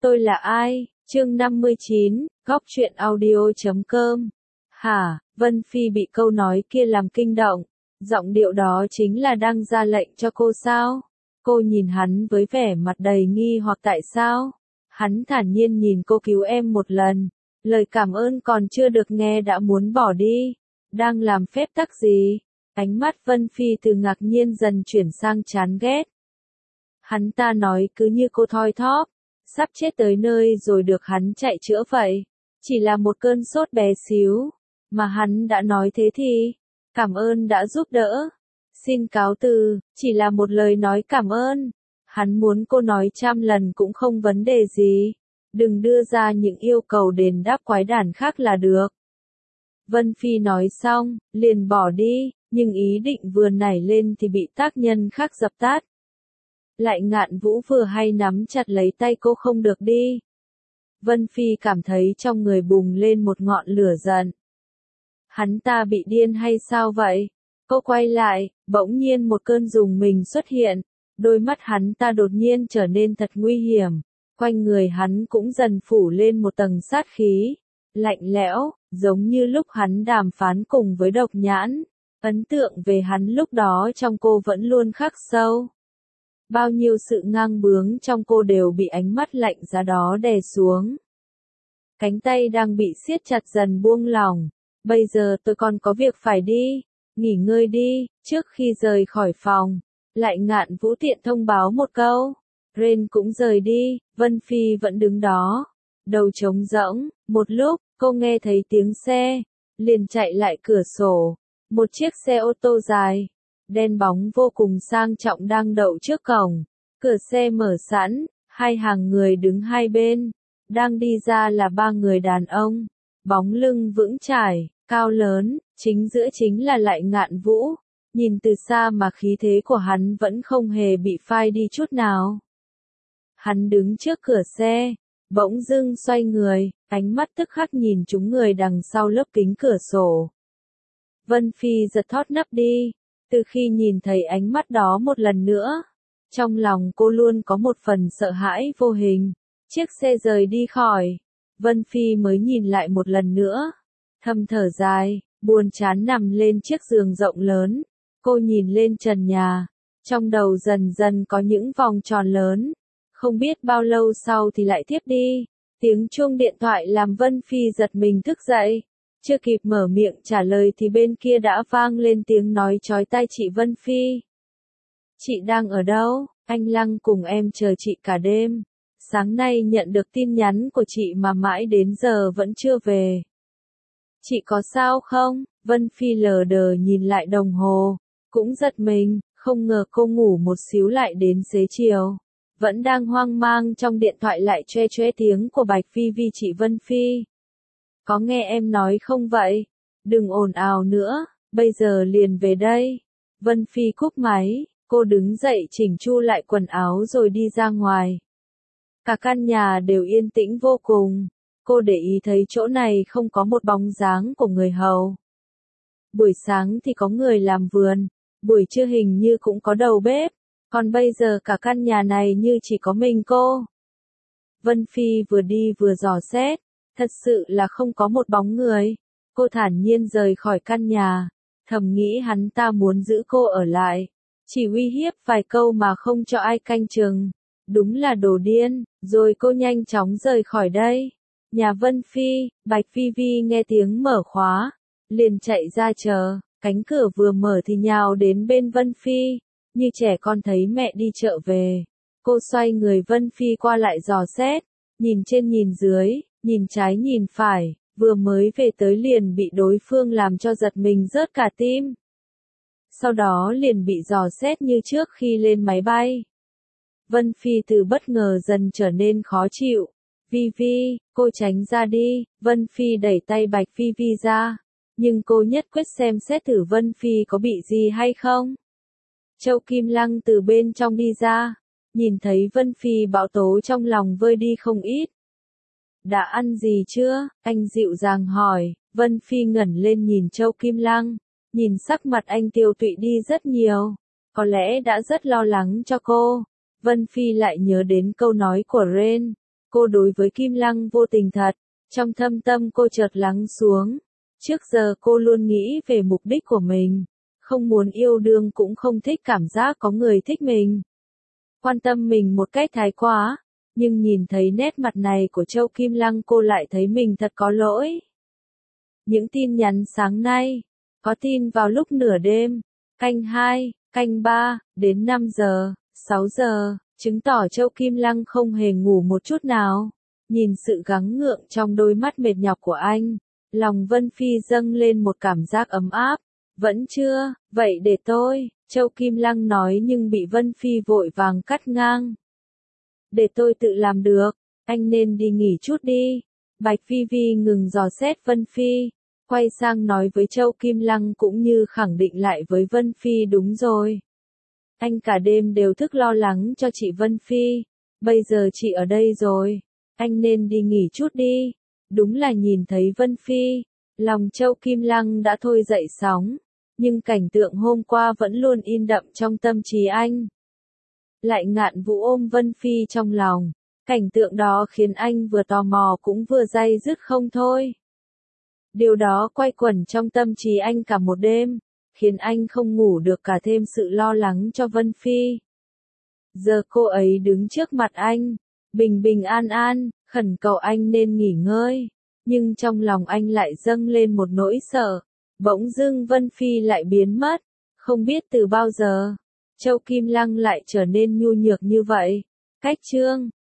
Tôi là ai? Chương 59, Góc truyện audio.com. Hả? Vân Phi bị câu nói kia làm kinh động. Giọng điệu đó chính là đang ra lệnh cho cô sao? Cô nhìn hắn với vẻ mặt đầy nghi hoặc tại sao? Hắn thản nhiên nhìn cô cứu em một lần. Lời cảm ơn còn chưa được nghe đã muốn bỏ đi. Đang làm phép tắc gì? Ánh mắt Vân Phi từ ngạc nhiên dần chuyển sang chán ghét. Hắn ta nói cứ như cô thoi thóp, sắp chết tới nơi rồi được hắn chạy chữa vậy. Chỉ là một cơn sốt bé xíu, mà hắn đã nói thế thì, cảm ơn đã giúp đỡ. Xin cáo từ, chỉ là một lời nói cảm ơn. Hắn muốn cô nói 100 lần cũng không vấn đề gì. Đừng đưa ra những yêu cầu đền đáp quái đản khác là được. Vân Phi nói xong, liền bỏ đi, nhưng ý định vừa nảy lên thì bị tác nhân khác dập tắt. Lại Ngạn Vũ vừa hay nắm chặt lấy tay cô không được đi. Vân Phi cảm thấy trong người bùng lên một ngọn lửa giận. Hắn ta bị điên hay sao vậy? Cô quay lại, bỗng nhiên một cơn rùng mình xuất hiện. Đôi mắt hắn ta đột nhiên trở nên thật nguy hiểm. Quanh người hắn cũng dần phủ lên một tầng sát khí. Lạnh lẽo, giống như lúc hắn đàm phán cùng với Độc Nhãn. Ấn tượng về hắn lúc đó trong cô vẫn luôn khắc sâu. Bao nhiêu sự ngang bướng trong cô đều bị ánh mắt lạnh giá đó đè xuống. Cánh tay đang bị siết chặt dần buông lỏng. Bây giờ tôi còn có việc phải đi. Nghỉ ngơi đi. Trước khi rời khỏi phòng, Lại Ngạn Vũ tiện thông báo một câu. Ren cũng rời đi. Vân Phi vẫn đứng đó, đầu trống rỗng. Một lúc, cô nghe thấy tiếng xe, liền chạy lại cửa sổ. Một chiếc xe ô tô dài, đen bóng vô cùng sang trọng đang đậu trước cổng. Cửa xe mở sẵn, hai hàng người đứng hai bên. Đang đi ra là ba người đàn ông. Bóng lưng vững chãi, cao lớn, chính giữa chính là Lại Ngạn Vũ. Nhìn từ xa mà khí thế của hắn vẫn không hề bị phai đi chút nào. Hắn đứng trước cửa xe, bỗng dưng xoay người, ánh mắt tức khắc nhìn chúng người đằng sau lớp kính cửa sổ. Vân Phi giật thót nấp đi. Từ khi nhìn thấy ánh mắt đó một lần nữa, trong lòng cô luôn có một phần sợ hãi vô hình. Chiếc xe rời đi khỏi, Vân Phi mới nhìn lại một lần nữa. Thầm thở dài, buồn chán nằm lên chiếc giường rộng lớn. Cô nhìn lên trần nhà, trong đầu dần dần có những vòng tròn lớn. Không biết bao lâu sau thì lại tiếp đi. Tiếng chuông điện thoại làm Vân Phi giật mình thức dậy. Chưa kịp mở miệng trả lời thì bên kia đã vang lên tiếng nói chói tai chị Vân Phi. Chị đang ở đâu? Anh Lăng cùng em chờ chị cả đêm. Sáng nay nhận được tin nhắn của chị mà mãi đến giờ vẫn chưa về. Chị có sao không? Vân Phi lờ đờ nhìn lại đồng hồ. Cũng giật mình, không ngờ cô ngủ một xíu lại đến xế chiều. Vẫn đang hoang mang trong điện thoại lại choe choe tiếng của Bạch Phi Vi chị Vân Phi. Có nghe em nói không vậy? Đừng ồn ào nữa, bây giờ liền về đây. Vân Phi cúp máy, cô đứng dậy chỉnh chu lại quần áo rồi đi ra ngoài. Cả căn nhà đều yên tĩnh vô cùng. Cô để ý thấy chỗ này không có một bóng dáng của người hầu. Buổi sáng thì có người làm vườn, buổi trưa hình như cũng có đầu bếp. Còn bây giờ cả căn nhà này như chỉ có mình cô. Vân Phi vừa đi vừa dò xét, thật sự là không có một bóng người. Cô thản nhiên rời khỏi căn nhà, thầm nghĩ hắn ta muốn giữ cô ở lại, chỉ uy hiếp vài câu mà không cho ai canh chừng. Đúng là đồ điên, rồi cô nhanh chóng rời khỏi đây. Nhà Vân Phi, Bạch Phi Vi nghe tiếng mở khóa, liền chạy ra chờ, cánh cửa vừa mở thì nhào đến bên Vân Phi. Như trẻ con thấy mẹ đi chợ về. Cô xoay người Vân Phi qua lại dò xét, nhìn trên nhìn dưới, nhìn trái nhìn phải, vừa mới về tới liền bị đối phương làm cho giật mình rớt cả tim. Sau đó liền bị dò xét như trước khi lên máy bay. Vân Phi từ bất ngờ dần trở nên khó chịu. Vi Vi, cô tránh ra đi. Vân Phi đẩy tay Bạch Phi Vi ra. Nhưng cô nhất quyết xem xét thử Vân Phi có bị gì hay không. Châu Kim Lăng từ bên trong đi ra, nhìn thấy Vân Phi bão tố trong lòng vơi đi không ít. Đã ăn gì chưa? Anh dịu dàng hỏi. Vân Phi ngẩng lên nhìn Châu Kim Lăng, nhìn sắc mặt anh tiêu tụy đi rất nhiều. Có lẽ đã rất lo lắng cho cô. Vân Phi lại nhớ đến câu nói của Ren. Cô đối với Kim Lăng vô tình thật, trong thâm tâm cô chợt lắng xuống. Trước giờ cô luôn nghĩ về mục đích của mình, không muốn yêu đương cũng không thích cảm giác có người thích mình, quan tâm mình một cách thái quá, nhưng nhìn thấy nét mặt này của Châu Kim Lăng cô lại thấy mình thật có lỗi. Những tin nhắn sáng nay, có tin vào lúc nửa đêm, canh 2, canh 3, đến 5 giờ, 6 giờ, chứng tỏ Châu Kim Lăng không hề ngủ một chút nào. Nhìn sự gắng gượng trong đôi mắt mệt nhọc của anh, lòng Vân Phi dâng lên một cảm giác ấm áp. Vẫn chưa, vậy để tôi, Châu Kim Lăng nói nhưng bị Vân Phi vội vàng cắt ngang. Để tôi tự làm được, anh nên đi nghỉ chút đi. Bạch Phi Vi ngừng dò xét Vân Phi, quay sang nói với Châu Kim Lăng cũng như khẳng định lại với Vân Phi đúng rồi. Anh cả đêm đều thức lo lắng cho chị Vân Phi, bây giờ chị ở đây rồi, anh nên đi nghỉ chút đi. Đúng là nhìn thấy Vân Phi, lòng Châu Kim Lăng đã thôi dậy sóng, nhưng cảnh tượng hôm qua vẫn luôn in đậm trong tâm trí anh. Lại Ngạn Vũ ôm Vân Phi trong lòng, cảnh tượng đó khiến anh vừa tò mò cũng vừa day dứt không thôi. Điều đó quay quẩn trong tâm trí anh cả một đêm, khiến anh không ngủ được cả thêm sự lo lắng cho Vân Phi. Giờ cô ấy đứng trước mặt anh, bình bình an an, khẩn cầu anh nên nghỉ ngơi, nhưng trong lòng anh lại dâng lên một nỗi sợ. Bỗng dưng Vân Phi lại biến mất, không biết từ bao giờ, Châu Kim Lăng lại trở nên nhu nhược như vậy. Cách chương